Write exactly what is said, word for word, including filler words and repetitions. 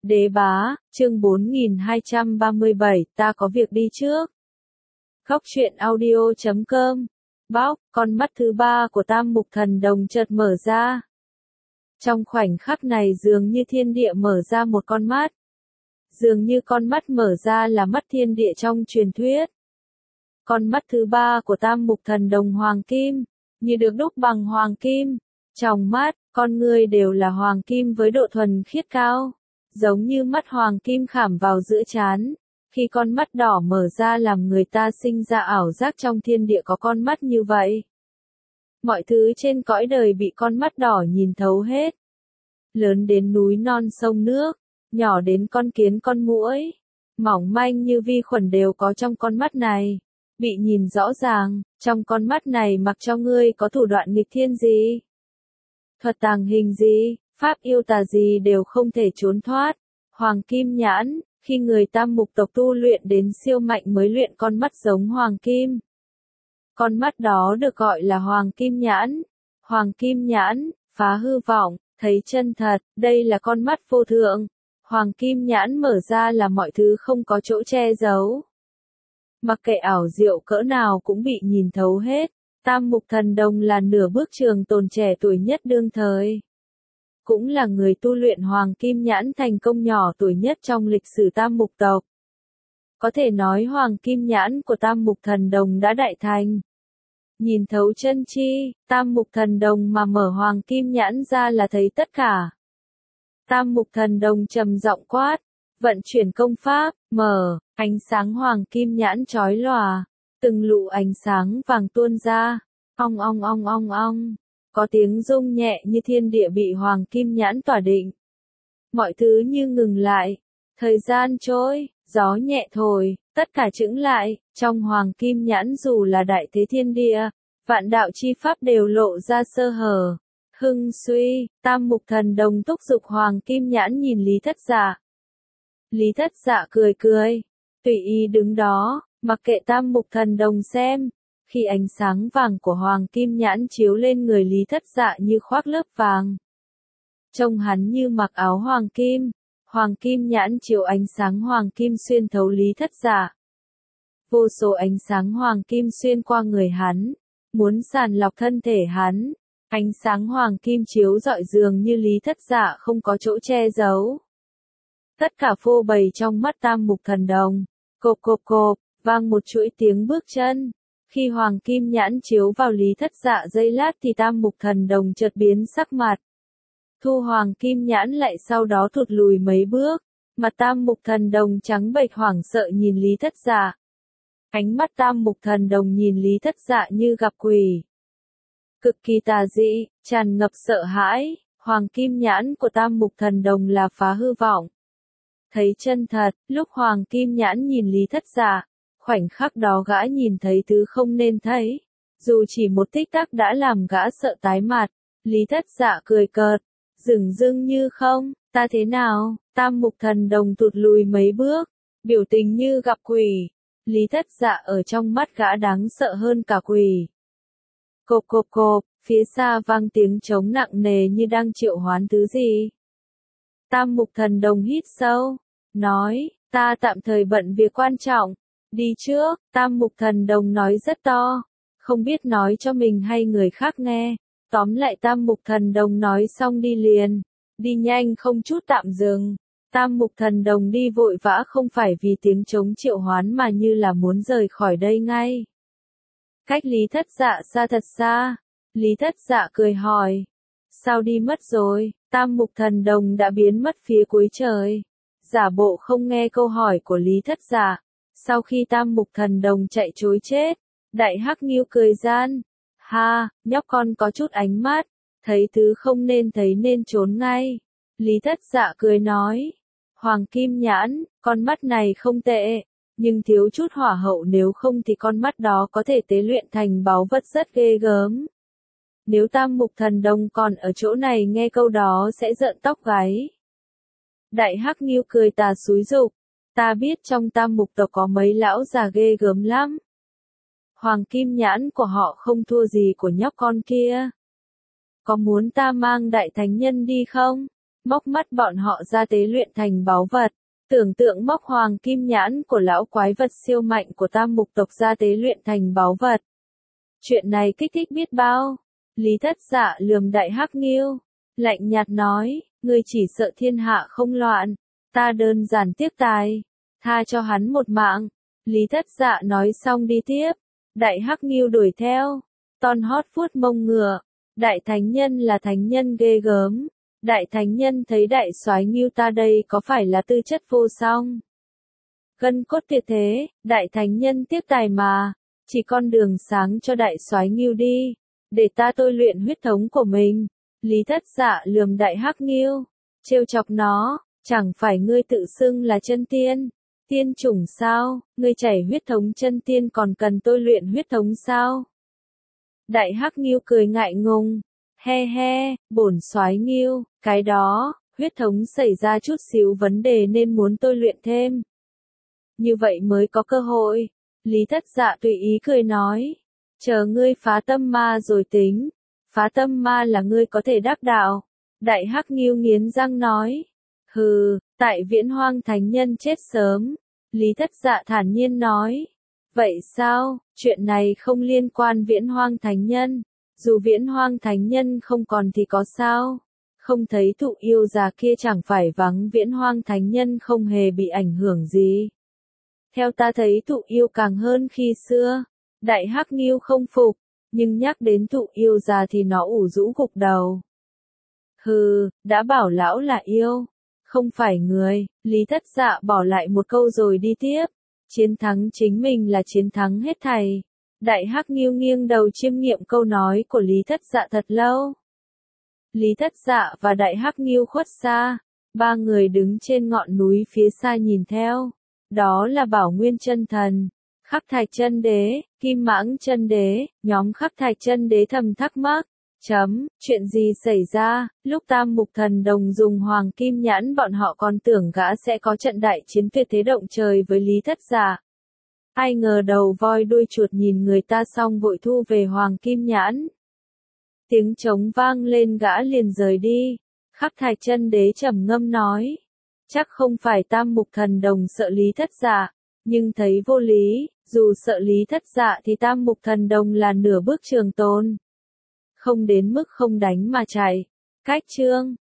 Đế bá, chương bốn nghìn hai trăm ba mươi bảy, ta có việc đi trước. Góc truyện audio chấm com. Bóc, con mắt thứ ba của Tam Mục Thần Đồng chợt mở ra. Trong khoảnh khắc này dường như thiên địa mở ra một con mắt. Dường như con mắt mở ra là mắt thiên địa trong truyền thuyết. Con mắt thứ ba của Tam Mục Thần Đồng hoàng kim, như được đúc bằng hoàng kim. Trong mắt, con người đều là hoàng kim với độ thuần khiết cao. Giống như mắt hoàng kim khảm vào giữa trán. Khi con mắt đỏ mở ra làm người ta sinh ra ảo giác trong thiên địa có con mắt như vậy. Mọi thứ trên cõi đời bị con mắt đỏ nhìn thấu hết. Lớn đến núi non sông nước, nhỏ đến con kiến con muỗi, mỏng manh như vi khuẩn đều có trong con mắt này. Bị nhìn rõ ràng, trong con mắt này mặc cho ngươi có thủ đoạn nghịch thiên gì. Thuật tàng hình gì, pháp yêu tà gì đều không thể trốn thoát. Hoàng kim nhãn, khi người Tam Mục tộc tu luyện đến siêu mạnh mới luyện con mắt giống hoàng kim. Con mắt đó được gọi là hoàng kim nhãn. Hoàng kim nhãn, phá hư vọng, thấy chân thật, đây là con mắt vô thượng. Hoàng kim nhãn mở ra là mọi thứ không có chỗ che giấu. Mặc kệ ảo diệu cỡ nào cũng bị nhìn thấu hết. Tam Mục Thần Đồng là nửa bước trường tồn trẻ tuổi nhất đương thời. Cũng là người tu luyện hoàng kim nhãn thành công nhỏ tuổi nhất trong lịch sử Tam Mục tộc. Có thể nói hoàng kim nhãn của Tam Mục Thần Đồng đã đại thành. Nhìn thấu chân chi, Tam Mục Thần Đồng mà mở hoàng kim nhãn ra là thấy tất cả. Tam Mục Thần Đồng trầm giọng quát, vận chuyển công pháp, mở, ánh sáng hoàng kim nhãn chói lòa, từng lụ ánh sáng vàng tuôn ra, ong ong ong ong ong. Có tiếng rung nhẹ như thiên địa bị hoàng kim nhãn tỏa định. Mọi thứ như ngừng lại. Thời gian trôi, gió nhẹ thổi, tất cả chững lại. Trong hoàng kim nhãn dù là đại thế thiên địa, vạn đạo chi pháp đều lộ ra sơ hở. Hưng suy, Tam Mục Thần Đồng thúc giục hoàng kim nhãn nhìn Lý Thất Dạ. Lý Thất Dạ cười cười, tùy ý đứng đó, mặc kệ Tam Mục Thần Đồng xem. Khi ánh sáng vàng của hoàng kim nhãn chiếu lên người Lý Thất Dạ như khoác lớp vàng. Trông hắn như mặc áo hoàng kim, hoàng kim nhãn chiếu ánh sáng hoàng kim xuyên thấu Lý Thất Dạ. Vô số ánh sáng hoàng kim xuyên qua người hắn, muốn sàng lọc thân thể hắn. Ánh sáng hoàng kim chiếu rọi dường như Lý Thất Dạ không có chỗ che giấu. Tất cả phô bày trong mắt Tam Mục Thần Đồng, cộp cộp cộp, vang một chuỗi tiếng bước chân. Khi hoàng kim nhãn chiếu vào Lý Thất Dạ giây lát thì Tam Mục Thần Đồng chợt biến sắc mặt. Thu hoàng kim nhãn lại sau đó thụt lùi mấy bước, mặt Tam Mục Thần Đồng trắng bệch hoảng sợ nhìn Lý Thất Dạ. Ánh mắt Tam Mục Thần Đồng nhìn Lý Thất Dạ như gặp quỷ. Cực kỳ tà dị, tràn ngập sợ hãi, hoàng kim nhãn của Tam Mục Thần Đồng là phá hư vọng. Thấy chân thật, lúc hoàng kim nhãn nhìn Lý Thất Dạ. Khoảnh khắc đó gã nhìn thấy thứ không nên thấy. Dù chỉ một tích tắc đã làm gã sợ tái mặt. Lý Thất Dạ cười cợt. Dửng dưng như không, ta thế nào? Tam Mục Thần Đồng tụt lùi mấy bước. Biểu tình như gặp quỷ. Lý Thất Dạ ở trong mắt gã đáng sợ hơn cả quỷ. Cộp cộp cộp, phía xa vang tiếng trống nặng nề như đang triệu hoán thứ gì. Tam Mục Thần Đồng hít sâu. Nói, ta tạm thời bận việc quan trọng. Đi trước, Tam Mục Thần Đồng nói rất to, không biết nói cho mình hay người khác nghe. Tóm lại Tam Mục Thần Đồng nói xong đi liền, đi nhanh không chút tạm dừng. Tam Mục Thần Đồng đi vội vã không phải vì tiếng trống triệu hoán mà như là muốn rời khỏi đây ngay. Cách Lý Thất Dạ xa thật xa, Lý Thất Dạ cười hỏi, sao đi mất rồi? Tam Mục Thần Đồng đã biến mất phía cuối trời, giả bộ không nghe câu hỏi của Lý Thất Dạ. Sau khi Tam Mục Thần Đồng chạy trối chết, Đại Hắc Ngưu cười gian. Ha, nhóc con có chút ánh mắt, thấy thứ không nên thấy nên trốn ngay. Lý Thất Dạ cười nói, hoàng kim nhãn, con mắt này không tệ, nhưng thiếu chút hỏa hậu nếu không thì con mắt đó có thể tế luyện thành báu vật rất ghê gớm. Nếu Tam Mục Thần Đồng còn ở chỗ này nghe câu đó sẽ rợn tóc gáy. Đại Hắc Ngưu cười tà xúi giục. Ta biết trong Tam Mục tộc có mấy lão già ghê gớm lắm. Hoàng kim nhãn của họ không thua gì của nhóc con kia. Có muốn ta mang đại thánh nhân đi không? móc mắt bọn họ ra tế luyện thành báu vật. Tưởng tượng móc hoàng kim nhãn của lão quái vật siêu mạnh của tam mục tộc ra tế luyện thành báu vật. Chuyện này kích thích biết bao. Lý Thất Dạ lườm Đại Hắc Ngưu, lạnh nhạt nói, ngươi chỉ sợ thiên hạ không loạn, ta đơn giản tiếc tài, tha cho hắn một mạng. Lý Thất Dạ nói xong đi tiếp, Đại Hắc Ngưu đuổi theo, ton hót vuốt mông ngựa, đại thánh nhân là thánh nhân ghê gớm, đại thánh nhân thấy đại soái Ngưu ta đây có phải là tư chất vô song, gân cốt tuyệt thế, đại thánh nhân tiếc tài mà, chỉ con đường sáng cho đại soái Ngưu đi, để ta tôi luyện huyết thống của mình. Lý Thất Dạ lườm Đại Hắc Ngưu, trêu chọc nó, chẳng phải ngươi tự xưng là chân tiên, tiên chủng sao, ngươi chảy huyết thống chân tiên còn cần tôi luyện huyết thống sao? Đại Hắc Ngưu cười ngại ngùng, he he, bổn soái Ngưu, cái đó, huyết thống xảy ra chút xíu vấn đề nên muốn tôi luyện thêm. Như vậy mới có cơ hội. Lý Thất Dạ tùy ý cười nói, chờ ngươi phá tâm ma rồi tính, phá tâm ma là ngươi có thể đắc đạo. Đại Hắc Ngưu nghiến răng nói, hừ, tại Viễn Hoang Thánh Nhân chết sớm. Lý Thất Dạ thản nhiên nói, vậy sao, chuyện này không liên quan Viễn Hoang Thánh Nhân, dù Viễn Hoang Thánh Nhân không còn thì có sao, không thấy thụ yêu già kia chẳng phải vắng Viễn Hoang Thánh Nhân không hề bị ảnh hưởng gì. Theo ta thấy thụ yêu càng hơn khi xưa. Đại Hắc Ngưu không phục, nhưng nhắc đến thụ yêu già thì nó ủ rũ gục đầu. Hừ, đã bảo lão là yêu, không phải người. Lý Thất Dạ bỏ lại một câu rồi đi tiếp. Chiến thắng chính mình là chiến thắng hết thảy. Đại Hắc Ngưu nghiêng đầu chiêm nghiệm câu nói của Lý Thất Dạ thật lâu. Lý Thất Dạ và Đại Hắc Ngưu khuất xa, ba người đứng trên ngọn núi phía xa nhìn theo. Đó là Bảo Nguyên Chân Thần, Khắc Thạch Chân Đế, Kim Mãng Chân Đế. Nhóm Khắc Thạch Chân Đế thầm thắc mắc, chấm, chuyện gì xảy ra? Lúc Tam Mục Thần Đồng dùng hoàng kim nhãn bọn họ còn tưởng gã sẽ có trận đại chiến tuyệt thế động trời với Lý Thất Dạ. Ai ngờ đầu voi đuôi chuột nhìn người ta xong vội thu về hoàng kim nhãn. Tiếng trống vang lên gã liền rời đi. Khắc Thạch Chân Đế trầm ngâm nói, chắc không phải Tam Mục Thần Đồng sợ Lý Thất Dạ, nhưng thấy vô lý, dù sợ Lý Thất Dạ thì Tam Mục Thần Đồng là nửa bước trường tồn. Không đến mức không đánh mà chạy. Cách chương